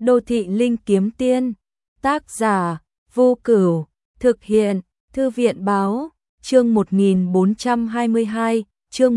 Đô thị linh kiếm tiên, tác giả, Vô Cửu, thực hiện, Thư viện báo, chương 1422, chương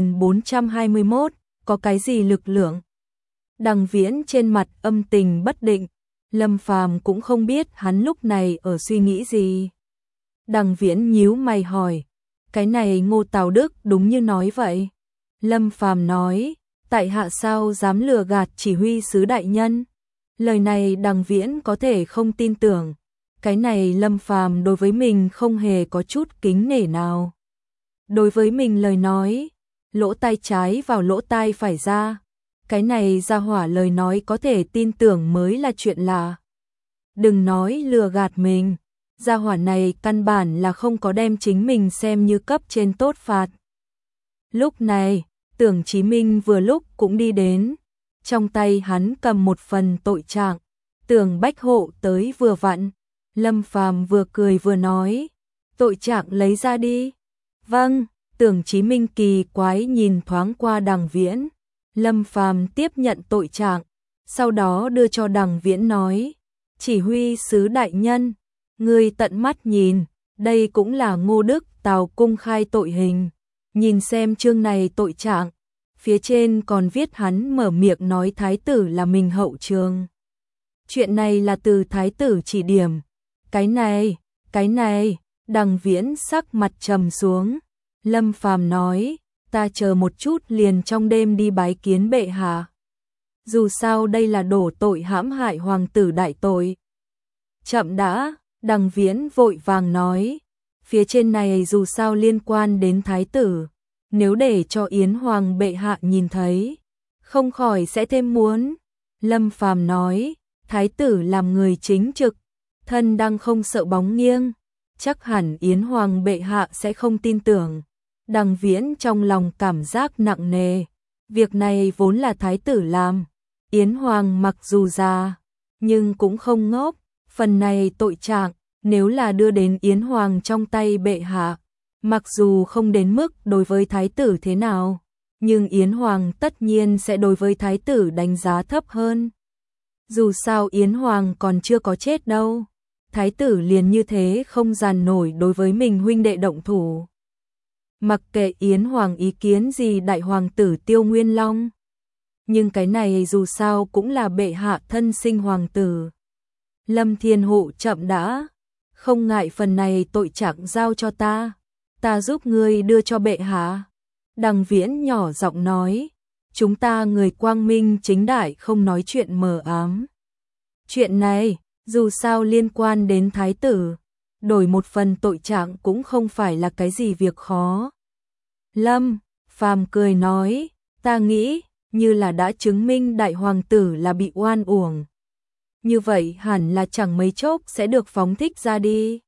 1421, có cái gì lực lượng? Đằng Viễn trên mặt âm tình bất định, Lâm Phàm cũng không biết hắn lúc này ở suy nghĩ gì. Đằng Viễn nhíu mày hỏi, cái này Ngô Tào Đức đúng như nói vậy. Lâm Phàm nói, tại hạ sao dám lừa gạt chỉ huy sứ đại nhân. Lời này Đằng Viễn có thể không tin tưởng. Cái này Lâm Phàm đối với mình không hề có chút kính nể nào. Đối với mình lời nói, lỗ tai trái vào lỗ tai phải ra. Cái này ra hỏa lời nói có thể tin tưởng mới là chuyện lạ. Đừng nói lừa gạt mình. Gia hỏa này căn bản là không có đem chính mình xem như cấp trên tốt phạt. Lúc này, Tưởng Chí Minh vừa lúc cũng đi đến. Trong tay hắn cầm một phần tội trạng. Tưởng Bách Hộ tới vừa vặn. Lâm Phàm vừa cười vừa nói, tội trạng lấy ra đi. Vâng, Tưởng Chí Minh kỳ quái nhìn thoáng qua Đằng Viễn. Lâm Phàm tiếp nhận tội trạng, sau đó đưa cho Đằng Viễn nói, chỉ huy sứ đại nhân, người tận mắt nhìn, đây cũng là Ngô Đức Tào cung khai tội hình. Nhìn xem chương này tội trạng, phía trên còn viết hắn mở miệng nói thái tử là mình hậu trường. Chuyện này là từ thái tử chỉ điểm. Cái này, Đằng Viễn sắc mặt trầm xuống. Lâm Phàm nói, ta chờ một chút liền trong đêm đi bái kiến bệ hạ. Dù sao đây là đổ tội hãm hại hoàng tử đại tội. Chậm đã, Đằng Viễn vội vàng nói, phía trên này dù sao liên quan đến thái tử, nếu để cho Yến Hoàng bệ hạ nhìn thấy, không khỏi sẽ thêm muốn. Lâm Phàm nói, thái tử làm người chính trực, thân đang không sợ bóng nghiêng, chắc hẳn Yến Hoàng bệ hạ sẽ không tin tưởng. Đằng Viễn trong lòng cảm giác nặng nề, việc này vốn là thái tử làm, Yến Hoàng mặc dù già, nhưng cũng không ngốc, phần này tội trạng, nếu là đưa đến Yến Hoàng trong tay bệ hạ, mặc dù không đến mức đối với thái tử thế nào, nhưng Yến Hoàng tất nhiên sẽ đối với thái tử đánh giá thấp hơn. Dù sao Yến Hoàng còn chưa có chết đâu, thái tử liền như thế không dàn nổi đối với mình huynh đệ động thủ. Mặc kệ Yến Hoàng ý kiến gì đại hoàng tử Tiêu Nguyên Long, nhưng cái này dù sao cũng là bệ hạ thân sinh hoàng tử. Lâm Thiên Hộ chậm đã, không ngại phần này tội trạng giao cho ta giúp ngươi đưa cho bệ hạ. Đằng Viễn nhỏ giọng nói, chúng ta người quang minh chính đại không nói chuyện mờ ám. Chuyện này, dù sao liên quan đến thái tử, đổi một phần tội trạng cũng không phải là cái gì việc khó. Lâm Phàm cười nói, ta nghĩ như là đã chứng minh đại hoàng tử là bị oan uổng. Như vậy hẳn là chẳng mấy chốc sẽ được phóng thích ra đi.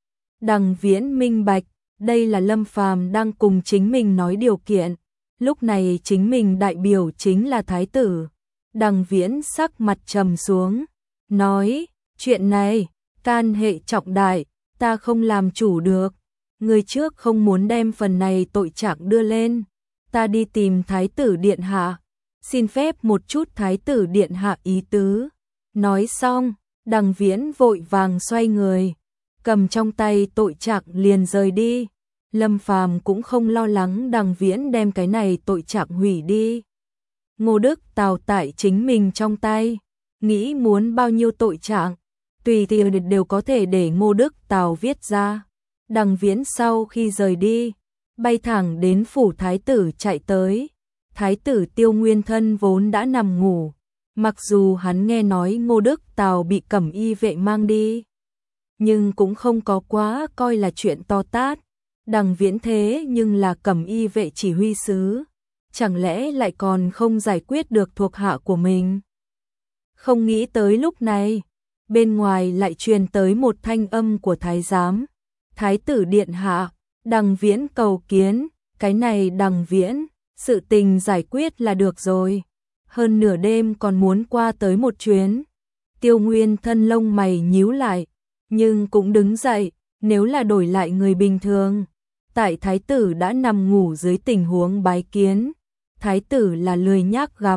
Đằng Viễn minh bạch, đây là Lâm Phàm đang cùng chính mình nói điều kiện. Lúc này chính mình đại biểu chính là thái tử. Đằng Viễn sắc mặt trầm xuống, nói, chuyện này, can hệ trọng đại, ta không làm chủ được. Người trước không muốn đem phần này tội trạng đưa lên, ta đi tìm thái tử điện hạ, xin phép một chút thái tử điện hạ ý tứ. Nói xong, Đằng Viễn vội vàng xoay người, cầm trong tay tội trạng liền rời đi. Lâm Phàm cũng không lo lắng Đằng Viễn đem cái này tội trạng hủy đi. Ngô Đức Tào tại chính mình trong tay, nghĩ muốn bao nhiêu tội trạng, tùy thì đều có thể để Ngô Đức Tào viết ra. Đằng Viễn sau khi rời đi, bay thẳng đến phủ thái tử chạy tới. Thái tử Tiêu Nguyên Thân vốn đã nằm ngủ, mặc dù hắn nghe nói Ngô Đức Tào bị cẩm y vệ mang đi, nhưng cũng không có quá coi là chuyện to tát. Đằng Viễn thế nhưng là cẩm y vệ chỉ huy sứ, chẳng lẽ lại còn không giải quyết được thuộc hạ của mình. Không nghĩ tới lúc này, bên ngoài lại truyền tới một thanh âm của thái giám. Thái tử điện hạ, Đằng Viễn cầu kiến. Cái này Đằng Viễn, sự tình giải quyết là được rồi, hơn nửa đêm còn muốn qua tới một chuyến. Tiêu Nguyên Thân lông mày nhíu lại, nhưng cũng đứng dậy. Nếu là đổi lại người bình thường, tại thái tử đã nằm ngủ dưới tình huống bái kiến, thái tử là lười nhác gặp,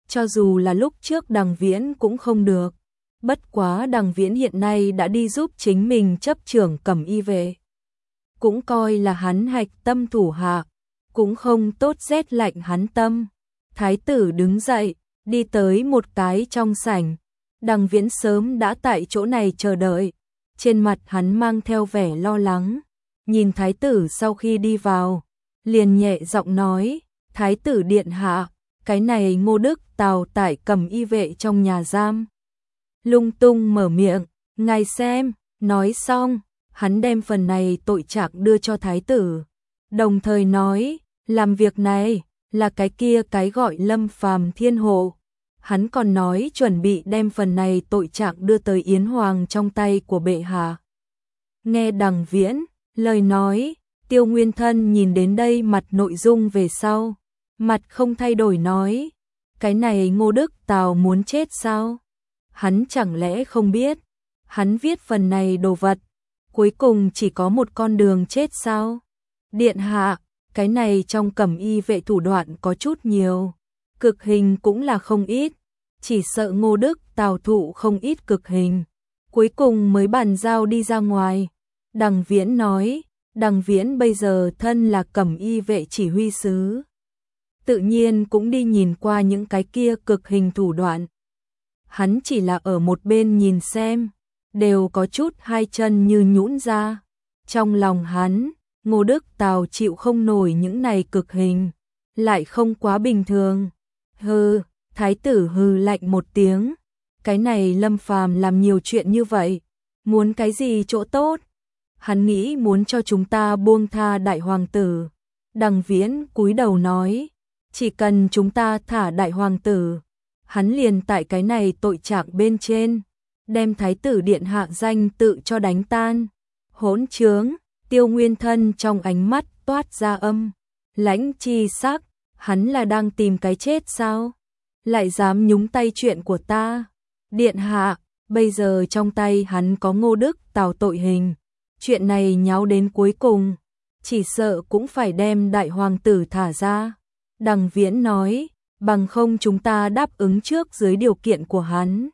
cho dù là lúc trước Đằng Viễn cũng không được. Bất quá Đằng Viễn hiện nay đã đi giúp chính mình chấp trưởng Cẩm Y vệ. Cũng coi là hắn hạch tâm thủ hạ, cũng không tốt rét lạnh hắn tâm. Thái tử đứng dậy, đi tới một cái trong sảnh. Đằng Viễn sớm đã tại chỗ này chờ đợi, trên mặt hắn mang theo vẻ lo lắng. Nhìn thái tử sau khi đi vào, liền nhẹ giọng nói, thái tử điện hạ, cái này Ngô Đức Tào tại Cẩm Y vệ trong nhà giam. Lung tung mở miệng, ngài xem, nói xong, hắn đem phần này tội trạng đưa cho thái tử. Đồng thời nói, làm việc này, là cái kia cái gọi Lâm Phàm thiên hộ. Hắn còn nói chuẩn bị đem phần này tội trạng đưa tới Yến Hoàng trong tay của bệ hạ. Nghe Đằng Viễn, lời nói, Tiêu Nguyên Thân nhìn đến đây mặt nội dung về sau. Mặt không thay đổi nói, cái này Ngô Đức Tào muốn chết sao? Hắn chẳng lẽ không biết, hắn viết phần này đồ vật, cuối cùng chỉ có một con đường chết sao? Điện hạ, cái này trong Cẩm Y vệ thủ đoạn có chút nhiều, cực hình cũng là không ít, chỉ sợ Ngô Đức Tào thụ không ít cực hình, cuối cùng mới bàn giao đi ra ngoài. Đằng Viễn nói, Đằng Viễn bây giờ thân là Cẩm Y vệ chỉ huy sứ, tự nhiên cũng đi nhìn qua những cái kia cực hình thủ đoạn. Hắn chỉ là ở một bên nhìn xem, đều có chút hai chân như nhũn ra. Trong lòng hắn, Ngô Đức Tào chịu không nổi những này cực hình, lại không quá bình thường. Hừ, thái tử hừ lạnh một tiếng, cái này Lâm Phàm làm nhiều chuyện như vậy, muốn cái gì chỗ tốt? Hắn nghĩ muốn cho chúng ta buông tha đại hoàng tử. Đằng Viễn cúi đầu nói, chỉ cần chúng ta thả đại hoàng tử, hắn liền tại cái này tội trạng bên trên, đem thái tử điện hạ danh tự cho đánh tan. Hỗn trướng, Tiêu Nguyên Thân trong ánh mắt toát ra lãnh chi sắc, hắn là đang tìm cái chết sao? Lại dám nhúng tay chuyện của ta? Điện hạ, bây giờ trong tay hắn có Ngô Đức Tào tội hình, chuyện này nháo đến cuối cùng, chỉ sợ cũng phải đem đại hoàng tử thả ra. Đằng Viễn nói, bằng không chúng ta đáp ứng trước dưới điều kiện của hắn.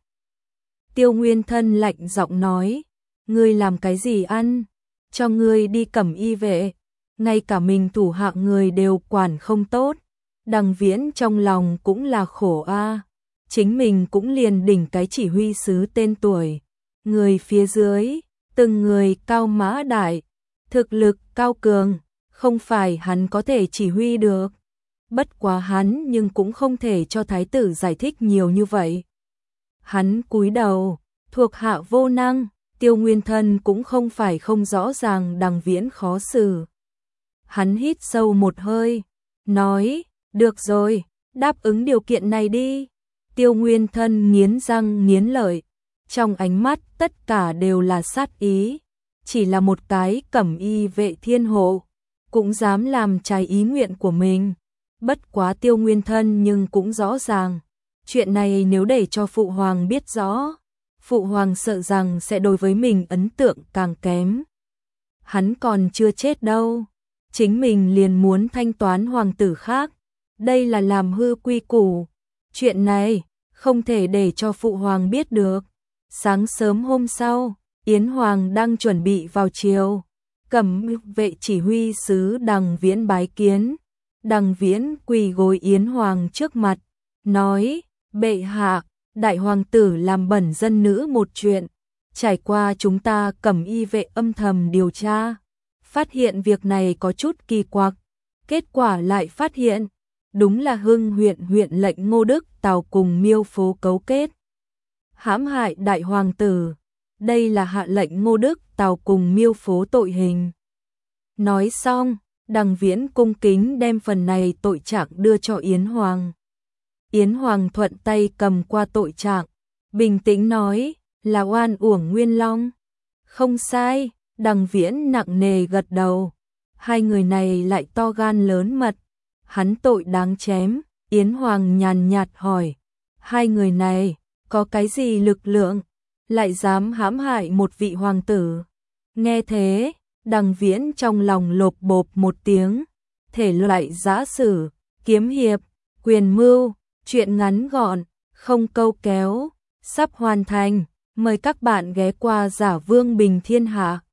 Tiêu Nguyên Thân lạnh giọng nói, ngươi làm cái gì ăn? Cho ngươi đi Cẩm Y vệ, ngay cả mình thủ hạ người đều quản không tốt. Đằng Viễn trong lòng cũng là khổ a, chính mình cũng liền đỉnh cái chỉ huy sứ tên tuổi, người phía dưới, từng người cao mã đại, thực lực cao cường, không phải hắn có thể chỉ huy được. Bất quá hắn nhưng cũng không thể cho thái tử giải thích nhiều như vậy. Hắn cúi đầu, thuộc hạ vô năng. Tiêu Nguyên Thân cũng không phải không rõ ràng Đằng Viễn khó xử. Hắn hít sâu một hơi, nói, được rồi, đáp ứng điều kiện này đi. Tiêu Nguyên Thân nghiến răng nghiến lợi, trong ánh mắt tất cả đều là sát ý. Chỉ là một cái Cẩm Y vệ thiên hộ, cũng dám làm trái ý nguyện của mình. Bất quá Tiêu Nguyên Thân nhưng cũng rõ ràng, chuyện này nếu để cho Phụ Hoàng biết rõ, Phụ Hoàng sợ rằng sẽ đối với mình ấn tượng càng kém. Hắn còn chưa chết đâu, chính mình liền muốn thanh toán hoàng tử khác, đây là làm hư quy củ. Chuyện này không thể để cho Phụ Hoàng biết được. Sáng sớm hôm sau, Yến Hoàng đang chuẩn bị vào triều, Cẩm vệ chỉ huy sứ Đằng Viễn bái kiến. Đằng Viễn quỳ gối Yến Hoàng trước mặt, nói, bệ hạ, đại hoàng tử làm bẩn dân nữ một chuyện, trải qua chúng ta Cẩm Y vệ âm thầm điều tra, phát hiện việc này có chút kỳ quặc, kết quả lại phát hiện, đúng là Hưng huyện lệnh Ngô Đức Tào cùng Miêu Phố cấu kết, hãm hại đại hoàng tử, đây là hạ lệnh Ngô Đức Tào cùng Miêu Phố tội hình. Nói xong, Đằng Viễn cung kính đem phần này tội trạng đưa cho Yến Hoàng. Yến Hoàng thuận tay cầm qua tội trạng, bình tĩnh nói, là oan uổng Nguyên Long. Không sai, Đằng Viễn nặng nề gật đầu. Hai người này lại to gan lớn mật, hắn tội đáng chém. Yến Hoàng nhàn nhạt hỏi, hai người này có cái gì lực lượng, lại dám hãm hại một vị hoàng tử? Nghe thế, Đằng Viễn trong lòng lộp bộp một tiếng, thể loại giã sử, kiếm hiệp, quyền mưu, Chuyện ngắn gọn, không câu kéo, sắp hoàn thành. Mời các bạn ghé qua Giả Vương Bình Thiên Hạ.